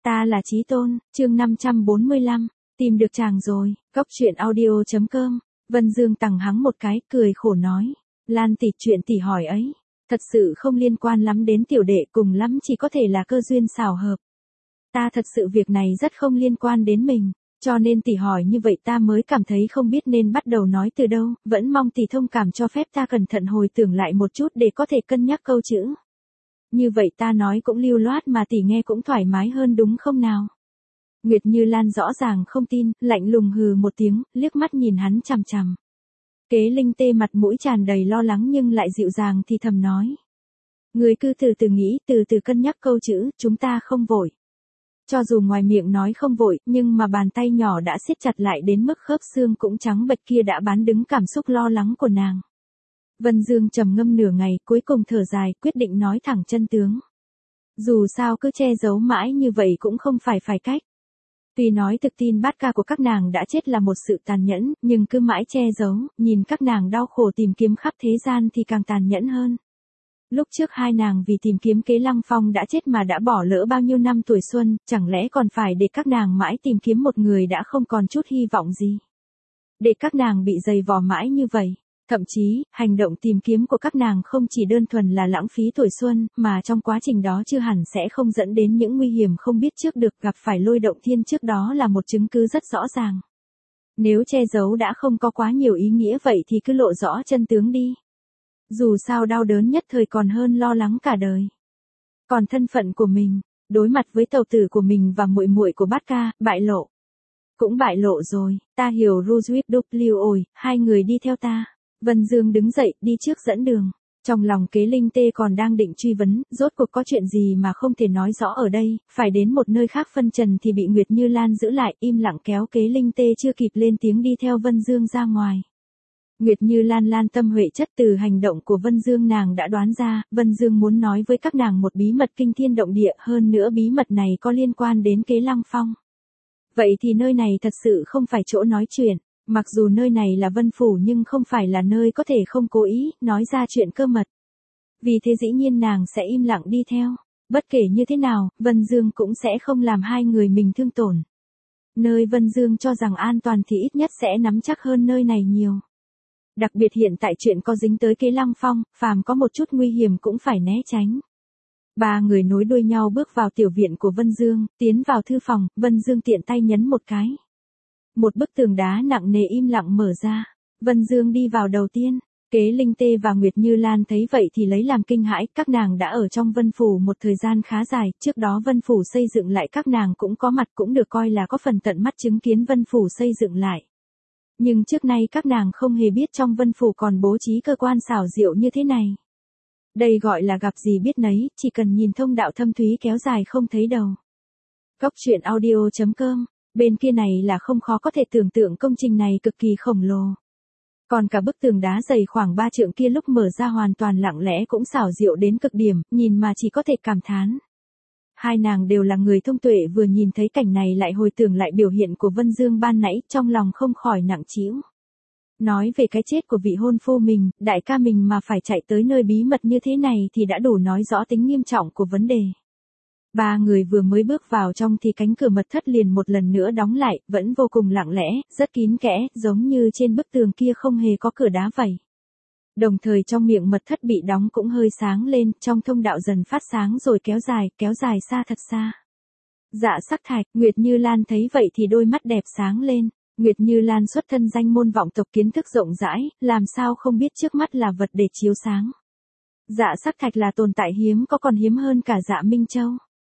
Ta là Chí Tôn, chương 545, tìm được chàng rồi, Cốc truyện audio.com. Vân Dương tằng hắng một cái, cười khổ nói. Lan tỷ, chuyện tỷ hỏi ấy, thật sự không liên quan lắm đến tiểu đệ, cùng lắm chỉ có thể là cơ duyên xảo hợp. Ta thật sự việc này rất không liên quan đến mình, cho nên tỷ hỏi như vậy ta mới cảm thấy không biết nên bắt đầu nói từ đâu, vẫn mong tỷ thông cảm cho phép ta cẩn thận hồi tưởng lại một chút để có thể cân nhắc câu chữ. Như vậy ta nói cũng lưu loát mà tỷ nghe cũng thoải mái hơn đúng không nào? Nguyệt Như Lan rõ ràng không tin, lạnh lùng hừ một tiếng, liếc mắt nhìn hắn chằm chằm. Kế Linh Tê mặt mũi tràn đầy lo lắng nhưng lại dịu dàng thì thầm nói. Người cứ từ từ nghĩ, từ từ cân nhắc câu chữ, chúng ta không vội. Cho dù ngoài miệng nói không vội, nhưng mà bàn tay nhỏ đã siết chặt lại đến mức khớp xương cũng trắng bệch kia đã bán đứng cảm xúc lo lắng của nàng. Vân Dương trầm ngâm nửa ngày, cuối cùng thở dài, quyết định nói thẳng chân tướng. Dù sao cứ che giấu mãi như vậy cũng không phải cách. Tuy nói thực tin bát ca của các nàng đã chết là một sự tàn nhẫn, nhưng cứ mãi che giấu, nhìn các nàng đau khổ tìm kiếm khắp thế gian thì càng tàn nhẫn hơn. Lúc trước hai nàng vì tìm kiếm Kế Lăng Phong đã chết mà đã bỏ lỡ bao nhiêu năm tuổi xuân, chẳng lẽ còn phải để các nàng mãi tìm kiếm một người đã không còn chút hy vọng gì. Để các nàng bị dày vò mãi như vậy. Thậm chí, hành động tìm kiếm của các nàng không chỉ đơn thuần là lãng phí tuổi xuân, mà trong quá trình đó chưa hẳn sẽ không dẫn đến những nguy hiểm không biết trước được, gặp phải lôi động thiên trước đó là một chứng cứ rất rõ ràng. Nếu che giấu đã không có quá nhiều ý nghĩa vậy thì cứ lộ rõ chân tướng đi. Dù sao đau đớn nhất thời còn hơn lo lắng cả đời. Còn thân phận của mình, đối mặt với tàu tử của mình và muội muội của bát ca, bại lộ. Cũng bại lộ rồi, ta hiểu Rujwip W ổi, hai người đi theo ta. Vân Dương đứng dậy, đi trước dẫn đường. Trong lòng Kế Linh Tê còn đang định truy vấn, rốt cuộc có chuyện gì mà không thể nói rõ ở đây, phải đến một nơi khác phân trần thì bị Nguyệt Như Lan giữ lại, im lặng kéo Kế Linh Tê chưa kịp lên tiếng đi theo Vân Dương ra ngoài. Nguyệt Như Lan lan tâm huệ chất, từ hành động của Vân Dương nàng đã đoán ra, Vân Dương muốn nói với các nàng một bí mật kinh thiên động địa, hơn nữa bí mật này có liên quan đến Kế Lăng Phong. Vậy thì nơi này thật sự không phải chỗ nói chuyện. Mặc dù nơi này là Vân Phủ nhưng không phải là nơi có thể không cố ý nói ra chuyện cơ mật. Vì thế dĩ nhiên nàng sẽ im lặng đi theo. Bất kể như thế nào, Vân Dương cũng sẽ không làm hai người mình thương tổn. Nơi Vân Dương cho rằng an toàn thì ít nhất sẽ nắm chắc hơn nơi này nhiều. Đặc biệt hiện tại chuyện có dính tới Kế Lăng Phong, phàm có một chút nguy hiểm cũng phải né tránh. Ba người nối đuôi nhau bước vào tiểu viện của Vân Dương, tiến vào thư phòng, Vân Dương tiện tay nhấn một cái. Một bức tường đá nặng nề im lặng mở ra. Vân Dương đi vào đầu tiên. Kế Linh Tê và Nguyệt Như Lan thấy vậy thì lấy làm kinh hãi, các nàng đã ở trong Vân Phủ một thời gian khá dài, trước đó Vân Phủ xây dựng lại các nàng cũng có mặt, cũng được coi là có phần tận mắt chứng kiến Vân Phủ xây dựng lại. Nhưng trước nay các nàng không hề biết trong Vân Phủ còn bố trí cơ quan xảo diệu như thế này. Đây gọi là gặp gì biết nấy, chỉ cần nhìn thông đạo thâm thúy kéo dài không thấy đầu. Cốc truyện audio.com. Bên kia này là không khó có thể tưởng tượng công trình này cực kỳ khổng lồ. Còn cả bức tường đá dày khoảng 3 trượng kia lúc mở ra hoàn toàn lặng lẽ cũng xảo diệu đến cực điểm, nhìn mà chỉ có thể cảm thán. Hai nàng đều là người thông tuệ, vừa nhìn thấy cảnh này lại hồi tưởng lại biểu hiện của Vân Dương ban nãy, trong lòng không khỏi nặng trĩu. Nói về cái chết của vị hôn phu mình, đại ca mình mà phải chạy tới nơi bí mật như thế này thì đã đủ nói rõ tính nghiêm trọng của vấn đề. Ba người vừa mới bước vào trong thì cánh cửa mật thất liền một lần nữa đóng lại, vẫn vô cùng lặng lẽ, rất kín kẽ, giống như trên bức tường kia không hề có cửa đá vậy. Đồng thời trong miệng mật thất bị đóng cũng hơi sáng lên, trong thông đạo dần phát sáng rồi kéo dài xa thật xa. Dạ Sắc Thạch, Nguyệt Như Lan thấy vậy thì đôi mắt đẹp sáng lên. Nguyệt Như Lan xuất thân danh môn vọng tộc, kiến thức rộng rãi, làm sao không biết trước mắt là vật để chiếu sáng. Dạ Sắc Thạch là tồn tại hiếm có, còn hiếm hơn cả Dạ Minh Châu.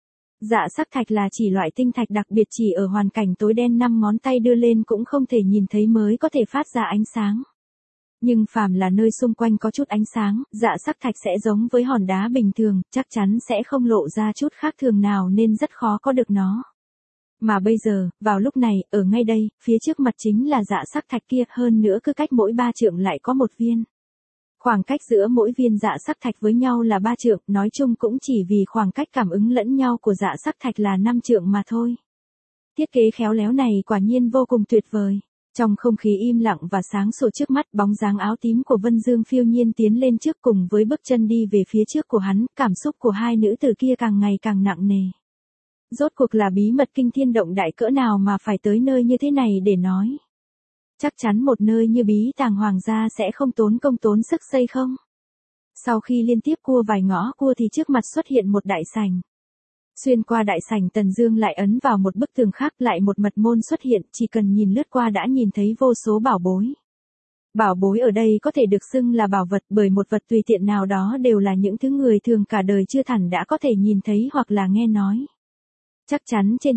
Dạ Sắc Thạch là chỉ loại tinh thạch đặc biệt chỉ ở hoàn cảnh tối đen 5 ngón tay đưa lên cũng không thể nhìn thấy mới có thể phát ra ánh sáng. Nhưng phàm là nơi xung quanh có chút ánh sáng, Dạ Sắc Thạch sẽ giống với hòn đá bình thường, chắc chắn sẽ không lộ ra chút khác thường nào nên rất khó có được nó. Mà bây giờ, vào lúc này, ở ngay đây, phía trước mặt chính là Dạ Sắc Thạch kia, hơn nữa cứ cách mỗi 3 trượng lại có một viên. Khoảng cách giữa mỗi viên Dạ Sắc Thạch với nhau là 3 trượng, nói chung cũng chỉ vì khoảng cách cảm ứng lẫn nhau của Dạ Sắc Thạch là 5 trượng mà thôi. Thiết kế khéo léo này quả nhiên vô cùng tuyệt vời. Trong không khí im lặng và sáng sủa trước mắt, bóng dáng áo tím của Vân Dương phiêu nhiên tiến lên trước cùng với bước chân đi về phía trước của hắn, cảm xúc của hai nữ tử kia càng ngày càng nặng nề. Rốt cuộc là bí mật kinh thiên động đại cỡ nào mà phải tới nơi như thế này để nói. Chắc chắn một nơi như bí tàng hoàng gia sẽ không tốn công tốn sức xây không? Sau khi liên tiếp cua vài ngõ cua thì trước mặt xuất hiện một đại sảnh. Xuyên qua đại sảnh Tần Dương lại ấn vào một bức tường khác, lại một mật môn xuất hiện, chỉ cần nhìn lướt qua đã nhìn thấy vô số bảo bối. Bảo bối ở đây có thể được xưng là bảo vật, bởi một vật tùy tiện nào đó đều là những thứ người thường cả đời chưa hẳn đã có thể nhìn thấy hoặc là nghe nói. Chắc chắn trên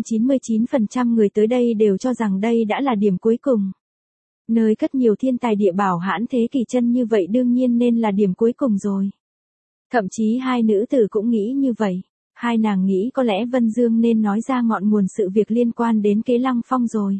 99% người tới đây đều cho rằng đây đã là điểm cuối cùng. Nơi cất nhiều thiên tài địa bảo hãn thế kỳ chân như vậy đương nhiên nên là điểm cuối cùng rồi. Thậm chí hai nữ tử cũng nghĩ như vậy. Hai nàng nghĩ có lẽ Vân Dương nên nói ra ngọn nguồn sự việc liên quan đến Kế Lăng Phong rồi.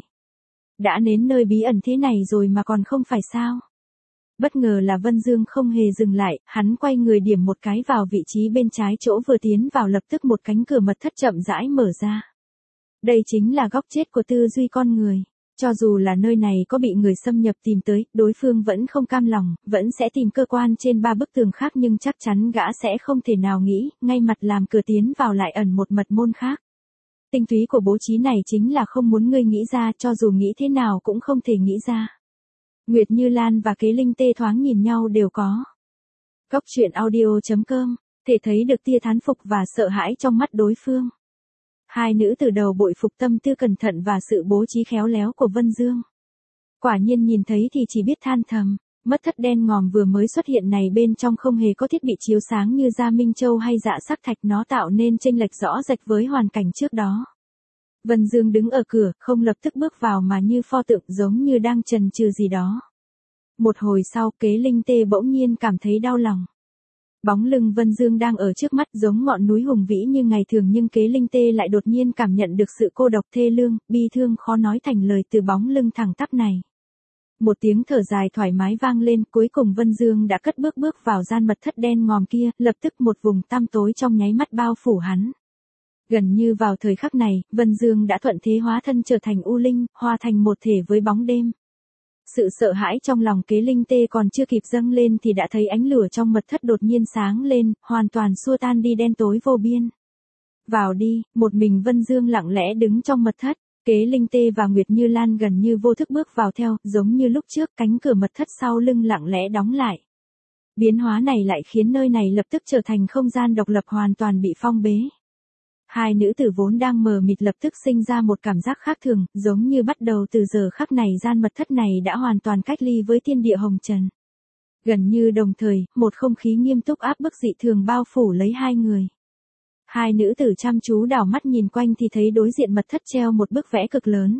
Đã đến nơi bí ẩn thế này rồi mà còn không phải sao? Bất ngờ là Vân Dương không hề dừng lại, hắn quay người điểm một cái vào vị trí bên trái chỗ vừa tiến vào, lập tức một cánh cửa mật thất chậm rãi mở ra. Đây chính là góc chết của tư duy con người. Cho dù là nơi này có bị người xâm nhập tìm tới, đối phương vẫn không cam lòng, vẫn sẽ tìm cơ quan trên 3 bức tường khác, nhưng chắc chắn gã sẽ không thể nào nghĩ, ngay mặt làm cửa tiến vào lại ẩn một mật môn khác. Tinh túy của bố trí này chính là không muốn ngươi nghĩ ra, cho dù nghĩ thế nào cũng không thể nghĩ ra. Nguyệt Như Lan và Kế Linh Tê thoáng nhìn nhau đều có. Góc truyện audio.com, thể thấy được tia thán phục và sợ hãi trong mắt đối phương. Hai nữ từ đầu bội phục tâm tư cẩn thận và sự bố trí khéo léo của Vân Dương. Quả nhiên nhìn thấy thì chỉ biết than thầm, mật thất đen ngòm vừa mới xuất hiện này bên trong không hề có thiết bị chiếu sáng như Gia Minh Châu hay Dạ Sắc Thạch, nó tạo nên chênh lệch rõ rệt với hoàn cảnh trước đó. Vân Dương đứng ở cửa, không lập tức bước vào mà như pho tượng, giống như đang chần chừ gì đó. Một hồi sau, Kế Linh Tê bỗng nhiên cảm thấy đau lòng. Bóng lưng Vân Dương đang ở trước mắt giống ngọn núi hùng vĩ như ngày thường, nhưng Kế Linh Tê lại đột nhiên cảm nhận được sự cô độc thê lương, bi thương khó nói thành lời từ bóng lưng thẳng tắp này. Một tiếng thở dài thoải mái vang lên, cuối cùng Vân Dương đã cất bước vào gian mật thất đen ngòm kia, lập tức một vùng tăm tối trong nháy mắt bao phủ hắn. Gần như vào thời khắc này, Vân Dương đã thuận thế hóa thân trở thành U Linh, hòa thành một thể với bóng đêm. Sự sợ hãi trong lòng Kế Linh Tê còn chưa kịp dâng lên thì đã thấy ánh lửa trong mật thất đột nhiên sáng lên, hoàn toàn xua tan đi đen tối vô biên. Vào đi, một mình Vân Dương lặng lẽ đứng trong mật thất, Kế Linh Tê và Nguyệt Như Lan gần như vô thức bước vào theo, giống như lúc trước cánh cửa mật thất sau lưng lặng lẽ đóng lại. Biến hóa này lại khiến nơi này lập tức trở thành không gian độc lập hoàn toàn bị phong bế. Hai nữ tử vốn đang mờ mịt lập tức sinh ra một cảm giác khác thường, giống như bắt đầu từ giờ khắc này gian mật thất này đã hoàn toàn cách ly với thiên địa hồng trần. Gần như đồng thời, một không khí nghiêm túc áp bức dị thường bao phủ lấy hai người. Hai nữ tử chăm chú đảo mắt nhìn quanh thì thấy đối diện mật thất treo một bức vẽ cực lớn.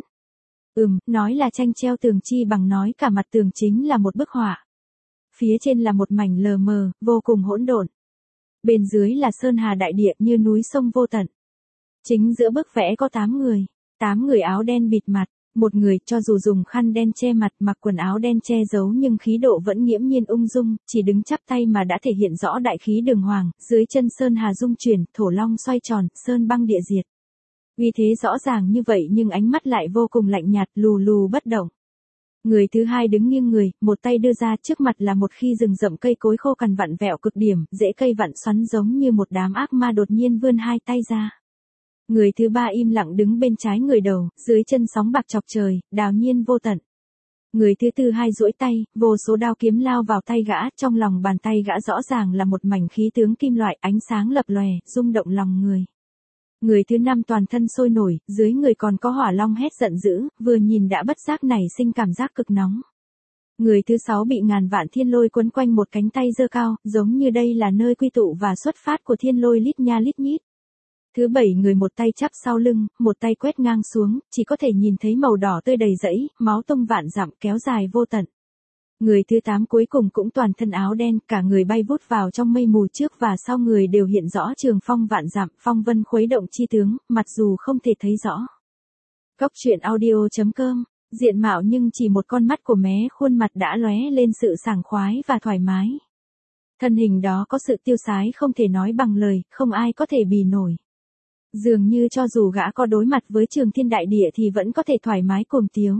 Nói là tranh treo tường chi bằng nói cả mặt tường chính là một bức họa. Phía trên là một mảnh lờ mờ, vô cùng hỗn độn. Bên dưới là sơn hà đại địa như núi sông vô tận. Chính giữa bức vẽ có 8 người. 8 người áo đen bịt mặt. Một người cho dù dùng khăn đen che mặt, mặc quần áo đen che giấu nhưng khí độ vẫn nghiễm nhiên ung dung, chỉ đứng chắp tay mà đã thể hiện rõ đại khí đường hoàng, dưới chân sơn hà dung chuyển, thổ long xoay tròn, sơn băng địa diệt. Uy thế rõ ràng như vậy nhưng ánh mắt lại vô cùng lạnh nhạt, lù lù bất động. Người thứ hai đứng nghiêng người, một tay đưa ra, trước mặt là một khi rừng rậm cây cối khô cằn vặn vẹo cực điểm, rễ cây vặn xoắn giống như một đám ác ma đột nhiên vươn hai tay ra. Người thứ ba im lặng đứng bên trái người đầu, dưới chân sóng bạc chọc trời, đào nhiên vô tận. Người thứ tư hai duỗi tay, vô số đao kiếm lao vào tay gã, trong lòng bàn tay gã rõ ràng là một mảnh khí tướng kim loại, ánh sáng lập lòe, rung động lòng người. Người thứ năm toàn thân sôi nổi, dưới người còn có hỏa long hét giận dữ, vừa nhìn đã bất giác nảy sinh cảm giác cực nóng. Người thứ sáu bị ngàn vạn thiên lôi quấn quanh một cánh tay giơ cao, giống như đây là nơi quy tụ và xuất phát của thiên lôi lít nha lít nhít. Thứ bảy người một tay chắp sau lưng, một tay quét ngang xuống, chỉ có thể nhìn thấy màu đỏ tươi đầy rẫy, máu tung vạn dặm kéo dài vô tận. Người thứ 8 cuối cùng cũng toàn thân áo đen, cả người bay vút vào trong mây mù, trước và sau người đều hiện rõ trường phong vạn dặm, phong vân khuấy động chi tướng, mặc dù không thể thấy rõ. Góc truyện audio.com, diện mạo nhưng chỉ một con mắt của mé khuôn mặt đã lóe lên sự sảng khoái và thoải mái. Thân hình đó có sự tiêu sái không thể nói bằng lời, không ai có thể bì nổi. Dường như cho dù gã có đối mặt với trường thiên đại địa thì vẫn có thể thoải mái cuồng tiếu.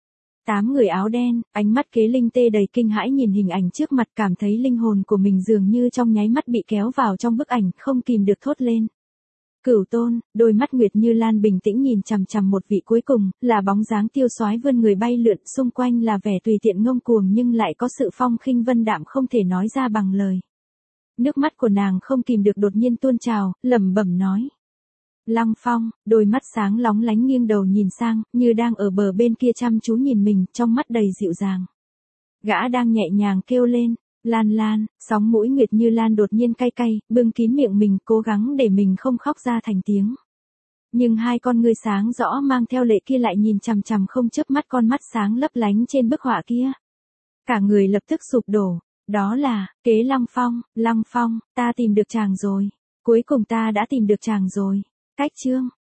8 người áo đen, ánh mắt Kế Linh Tê đầy kinh hãi nhìn hình ảnh trước mặt, cảm thấy linh hồn của mình dường như trong nháy mắt bị kéo vào trong bức ảnh, không kìm được thốt lên. Cửu Tôn, đôi mắt Nguyệt Như Lan bình tĩnh nhìn chằm chằm một vị cuối cùng, là bóng dáng tiêu soái vươn người bay lượn, xung quanh là vẻ tùy tiện ngông cuồng nhưng lại có sự phong khinh vân đạm không thể nói ra bằng lời. Nước mắt của nàng không kìm được đột nhiên tuôn trào, lẩm bẩm nói. Lăng Phong, đôi mắt sáng lóng lánh nghiêng đầu nhìn sang, như đang ở bờ bên kia chăm chú nhìn mình, trong mắt đầy dịu dàng. Gã đang nhẹ nhàng kêu lên, Lan Lan, sóng mũi Nguyệt Như Lan đột nhiên cay cay, bưng kín miệng mình, cố gắng để mình không khóc ra thành tiếng. Nhưng hai con ngươi sáng rõ mang theo lệ kia lại nhìn chằm chằm không chớp mắt con mắt sáng lấp lánh trên bức họa kia. Cả người lập tức sụp đổ, đó là, kế Lăng Phong, ta tìm được chàng rồi. Cuối cùng ta đã tìm được chàng rồi. Cách chương